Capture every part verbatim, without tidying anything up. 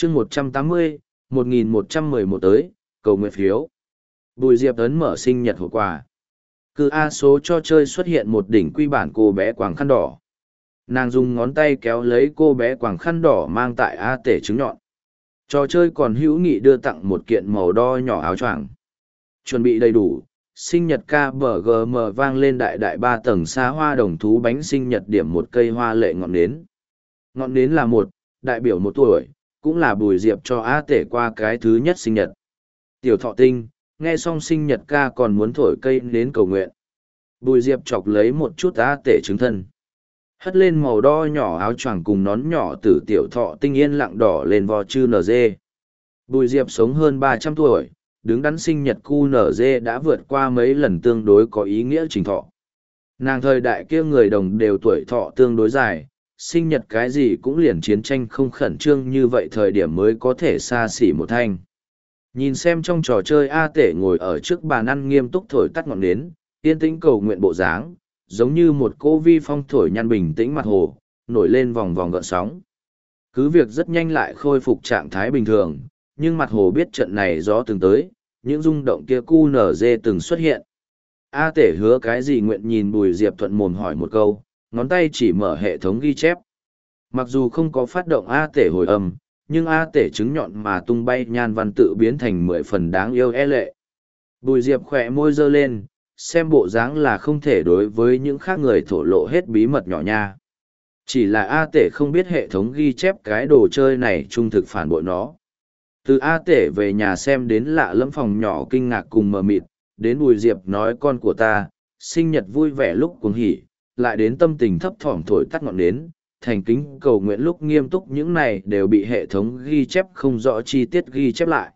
chương một trăm tám mươi, một nghìn một trăm mười một tới, cầu nguyện phiếu. Bùi Diệp ấn mở sinh nhật hộp quà. Cứ A số cho chơi xuất hiện một đỉnh quy bản cô bé quàng khăn đỏ. Nàng dùng ngón tay kéo lấy cô bé quàng khăn đỏ mang tại A tể trứng nhọn. Trò chơi còn hữu nghị đưa tặng một kiện màu đo nhỏ áo choàng. Chuẩn bị đầy đủ, sinh nhật ca bờ gờ mờ vang lên đại đại ba tầng xa hoa đồng thú bánh sinh nhật điểm một cây hoa lệ ngọn nến. Ngọn nến là một, đại biểu một tuổi, cũng là Bùi Diệp cho A tể qua cái thứ nhất sinh nhật. Tiểu thọ tinh, nghe xong sinh nhật ca còn muốn thổi cây nến cầu nguyện. Bùi Diệp chọc lấy một chút A tể trứng thân. Hất lên màu đo nhỏ áo choàng cùng nón nhỏ từ tiểu thọ tinh yên lặng đỏ lên vò chư nở dê. Bùi Diệp sống hơn ba trăm tuổi, đứng đắn sinh nhật cu nở dê đã vượt qua mấy lần tương đối có ý nghĩa trình thọ. Nàng thời đại kia người đồng đều tuổi thọ tương đối dài, sinh nhật cái gì cũng liền chiến tranh không khẩn trương như vậy thời điểm mới có thể xa xỉ một thanh. Nhìn xem trong trò chơi A tể ngồi ở trước bàn ăn nghiêm túc thổi tắt ngọn nến, yên tĩnh cầu nguyện bộ dáng, giống như một cô vi phong thổi nhăn bình tĩnh mặt hồ, nổi lên vòng vòng gợn sóng. Cứ việc rất nhanh lại khôi phục trạng thái bình thường, nhưng mặt hồ biết trận này gió từng tới, những rung động kia cu nở dê từng xuất hiện. A tể hứa cái gì nguyện nhìn Bùi Diệp thuận mồm hỏi một câu, ngón tay chỉ mở hệ thống ghi chép. Mặc dù không có phát động A tể hồi âm, nhưng A tể trứng nhọn mà tung bay nhan văn tự biến thành mười phần đáng yêu e lệ. Bùi Diệp khỏe môi giơ lên, xem bộ dáng là không thể đối với những khác người thổ lộ hết bí mật nhỏ nha. Chỉ là A tể không biết hệ thống ghi chép cái đồ chơi này trung thực phản bội nó. Từ A tể về nhà xem đến lạ lẫm phòng nhỏ kinh ngạc cùng mờ mịt, đến Bùi Diệp nói con của ta, sinh nhật vui vẻ lúc cuồng hỉ, lại đến tâm tình thấp thỏm thổi tắt ngọn nến, thành kính cầu nguyện lúc nghiêm túc, những này đều bị hệ thống ghi chép không rõ chi tiết ghi chép lại.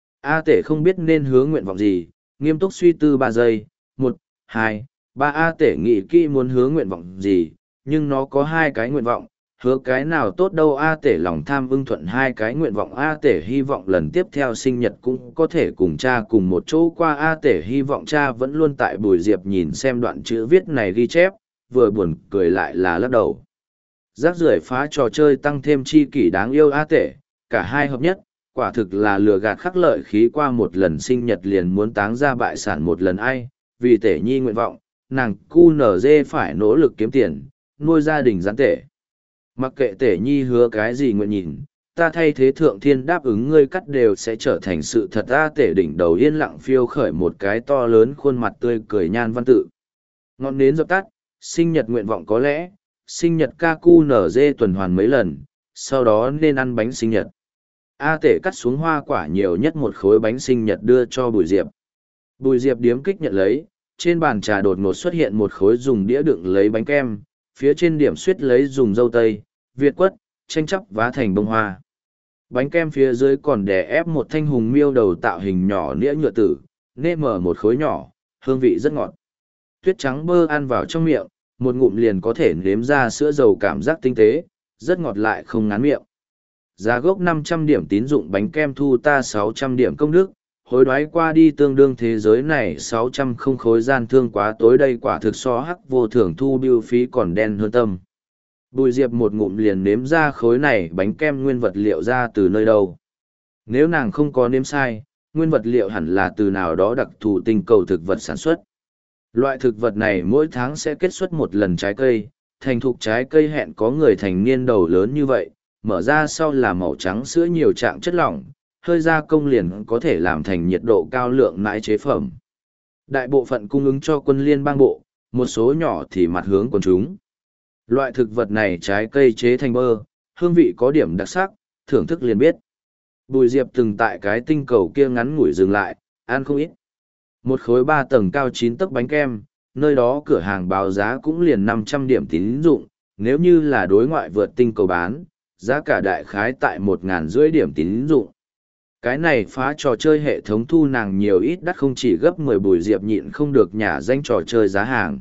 A tể không biết nên hứa nguyện vọng gì, nghiêm túc suy tư ba giây, một, hai, ba. A tể nghĩ kỹ muốn hứa nguyện vọng gì, nhưng nó có hai cái nguyện vọng, hứa cái nào tốt đâu. A tể lòng tham ưng thuận hai cái nguyện vọng. A tể hy vọng lần tiếp theo sinh nhật cũng có thể cùng cha cùng một chỗ qua. A tể hy vọng cha vẫn luôn tại Bùi Diệp nhìn xem đoạn chữ viết này ghi chép, vừa buồn cười lại là lắc đầu. Rác rưởi phá trò chơi tăng thêm chi kỷ đáng yêu. A tể, cả hai hợp nhất, quả thực là lừa gạt khắc lợi khí, qua một lần sinh nhật liền muốn táng ra bại sản một lần. Ai, vì tể nhi nguyện vọng, nàng cu nở dê phải nỗ lực kiếm tiền, nuôi gia đình gián tể. Mặc kệ tể nhi hứa cái gì nguyện nhìn, ta thay thế thượng thiên đáp ứng ngươi cắt đều sẽ trở thành sự thật. A tể đỉnh đầu yên lặng phiêu khởi một cái to lớn khuôn mặt tươi cười nhan văn tự. Ngọn nến dập tắt, sinh nhật nguyện vọng có lẽ, sinh nhật ca cu nở dê tuần hoàn mấy lần, sau đó nên ăn bánh sinh nhật. A tể cắt xuống hoa quả nhiều nhất một khối bánh sinh nhật đưa cho Bùi Diệp. Bùi Diệp điếm kích nhận lấy, trên bàn trà đột ngột xuất hiện một khối dùng đĩa đựng lấy bánh kem, phía trên điểm suýt lấy dùng dâu tây, việt quất, tranh chấp vá thành bông hoa. Bánh kem phía dưới còn đè ép một thanh hùng miêu đầu tạo hình nhỏ nĩa nhựa tử, nê mở một khối nhỏ, hương vị rất ngọt. Tuyết trắng bơ ăn vào trong miệng, một ngụm liền có thể nếm ra sữa dầu cảm giác tinh tế, rất ngọt lại không ngán miệng. Giá gốc năm trăm điểm tín dụng bánh kem thu ta sáu trăm điểm công đức, hối đoái qua đi tương đương thế giới này sáu trăm không khối gian thương quá tối, đây quả thực so hắc vô thưởng thu bưu phí còn đen hơn tâm. Bùi Diệp một ngụm liền nếm ra khối này bánh kem nguyên vật liệu ra từ nơi đâu. Nếu nàng không có nếm sai, nguyên vật liệu hẳn là từ nào đó đặc thù tinh cầu thực vật sản xuất. Loại thực vật này mỗi tháng sẽ kết xuất một lần trái cây, thành thục trái cây hẹn có người thành niên đầu lớn như vậy, mở ra sau là màu trắng sữa nhiều trạng chất lỏng, hơi gia công liền có thể làm thành nhiệt độ cao lượng nãi chế phẩm. Đại bộ phận cung ứng cho quân liên bang bộ, một số nhỏ thì mặt hướng quần chúng. Loại thực vật này trái cây chế thành bơ, hương vị có điểm đặc sắc, thưởng thức liền biết. Bùi Diệp từng tại cái tinh cầu kia ngắn ngủi dừng lại, ăn không ít. Một khối ba tầng cao chín tấc bánh kem, nơi đó cửa hàng báo giá cũng liền năm trăm điểm tín dụng, nếu như là đối ngoại vượt tinh cầu bán, giá cả đại khái tại một ngàn rưỡi điểm tín dụng. Cái này phá trò chơi hệ thống thu nàng nhiều ít đắt không chỉ gấp mười. Bùi Diệp nhịn không được nhả danh trò chơi giá hàng.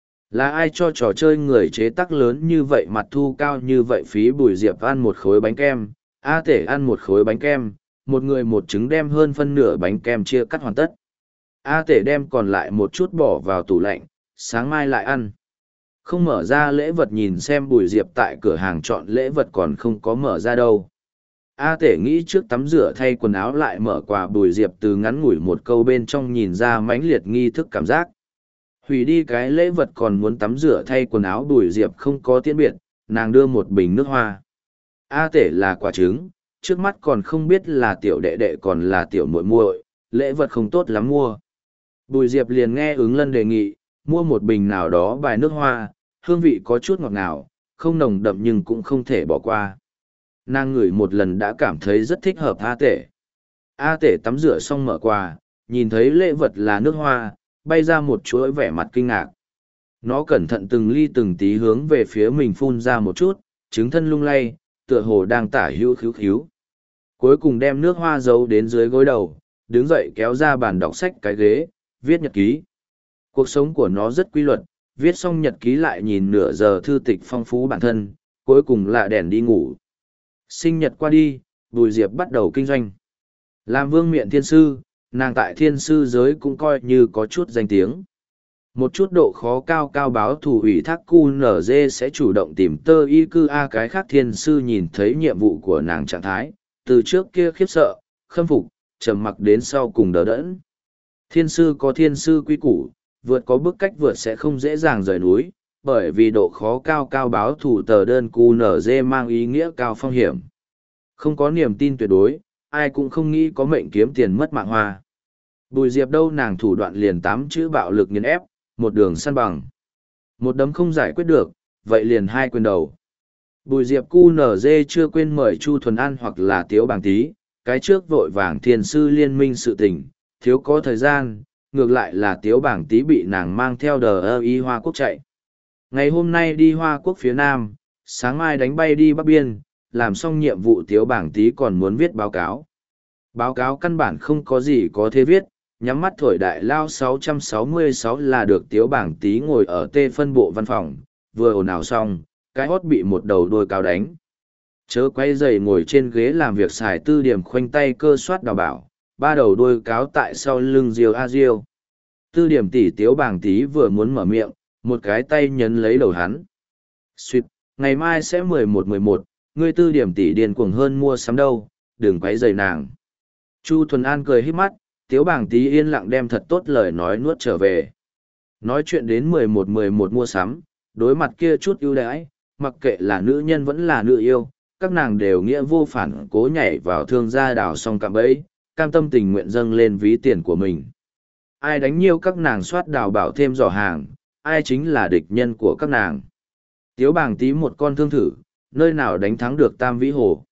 Là ai cho trò chơi người chế tác lớn như vậy mặt thu cao như vậy phí? Bùi Diệp ăn một khối bánh kem, A tể ăn một khối bánh kem, một người một trứng đem hơn phân nửa bánh kem chia cắt hoàn tất. A tể đem còn lại một chút bỏ vào tủ lạnh, sáng mai lại ăn. Không mở ra lễ vật nhìn xem Bùi Diệp tại cửa hàng chọn lễ vật còn không có mở ra đâu. A Tể nghĩ trước tắm rửa thay quần áo lại mở quà Bùi Diệp từ ngắn ngủi một câu bên trong nhìn ra mãnh liệt nghi thức cảm giác. Hủy đi cái lễ vật còn muốn tắm rửa thay quần áo Bùi Diệp không có tiễn biệt, nàng đưa một bình nước hoa. A Tể là quả trứng, trước mắt còn không biết là tiểu đệ đệ còn là tiểu muội muội, lễ vật không tốt lắm mua. Bùi Diệp liền nghe ứng lân đề nghị, mua một bình nào đó bài nước hoa, hương vị có chút ngọt ngào, không nồng đậm nhưng cũng không thể bỏ qua. Nàng ngửi một lần đã cảm thấy rất thích hợp A Tể. A Tể tắm rửa xong mở quà, nhìn thấy lễ vật là nước hoa, bay ra một chuỗi vẻ mặt kinh ngạc. Nó cẩn thận từng ly từng tí hướng về phía mình phun ra một chút, trứng thân lung lay, tựa hồ đang tả hữu khíu khíu. Cuối cùng đem nước hoa giấu đến dưới gối đầu, đứng dậy kéo ra bàn đọc sách cái ghế, viết nhật ký. Cuộc sống của nó rất quy luật, viết xong nhật ký lại nhìn nửa giờ thư tịch phong phú bản thân, cuối cùng là đèn đi ngủ. Sinh nhật qua đi, Bùi Diệp bắt đầu kinh doanh. Làm vương miện thiên sư, nàng tại thiên sư giới cũng coi như có chút danh tiếng. Một chút độ khó cao cao báo thủ ủy thác cu nở dê sẽ chủ động tìm tơ y cư a cái khác thiên sư nhìn thấy nhiệm vụ của nàng trạng thái, từ trước kia khiếp sợ, khâm phục, trầm mặc đến sau cùng đỡ đẫn. Thiên sư có thiên sư quy củ, vượt có bước cách vượt sẽ không dễ dàng rời núi, bởi vì độ khó cao cao báo thủ tờ đơn cu nở dê mang ý nghĩa cao phong hiểm. Không có niềm tin tuyệt đối, ai cũng không nghĩ có mệnh kiếm tiền mất mạng hoa. Bùi Diệp đâu nàng thủ đoạn liền tám chữ bạo lực nghiền ép, một đường săn bằng. Một đấm không giải quyết được, vậy liền hai quyền đầu. Bùi Diệp cu nở dê chưa quên mời Chu Thuần An hoặc là Tiếu Bàng Tý, cái trước vội vàng thiên sư liên minh sự tình, thiếu có thời gian, ngược lại là Tiếu Bàng Tý bị nàng mang theo đờ ơ y Hoa Quốc chạy. Ngày hôm nay đi Hoa Quốc phía Nam, sáng mai đánh bay đi Bắc Biên, làm xong nhiệm vụ Tiếu Bàng Tý còn muốn viết báo cáo. Báo cáo căn bản không có gì có thể viết, nhắm mắt thổi đại lao sáu trăm sáu mươi sáu là được Tiếu Bàng Tý ngồi ở tê phân bộ văn phòng, vừa ồn ào xong, cái hót bị một đầu đôi cao đánh. Chớ quay giày ngồi trên ghế làm việc xài tư điểm khoanh tay cơ soát đào bảo, ba đầu đôi cáo tại sau lưng diều a diêu. Tư điểm tỷ Tiếu Bàng Tý vừa muốn mở miệng, một cái tay nhấn lấy đầu hắn. Xuyệt, ngày mai sẽ mười một mười một, ngươi tư điểm tỷ điên cuồng hơn mua sắm đâu, đừng quấy giày nàng. Chu Thuần An cười hít mắt, Tiếu Bàng Tý yên lặng đem thật tốt lời nói nuốt trở về. Nói chuyện đến mười một mười một mua sắm, đối mặt kia chút ưu đãi, mặc kệ là nữ nhân vẫn là nữ yêu, các nàng đều nghĩa vô phản cố nhảy vào thương gia đào xong cạm bẫy, cam tâm tình nguyện dâng lên ví tiền của mình. Ai đánh nhiều các nàng soát đào bảo thêm giỏ hàng, ai chính là địch nhân của các nàng. Tiếu Bàng Tý một con thương thử, nơi nào đánh thắng được Tam Vĩ Hồ.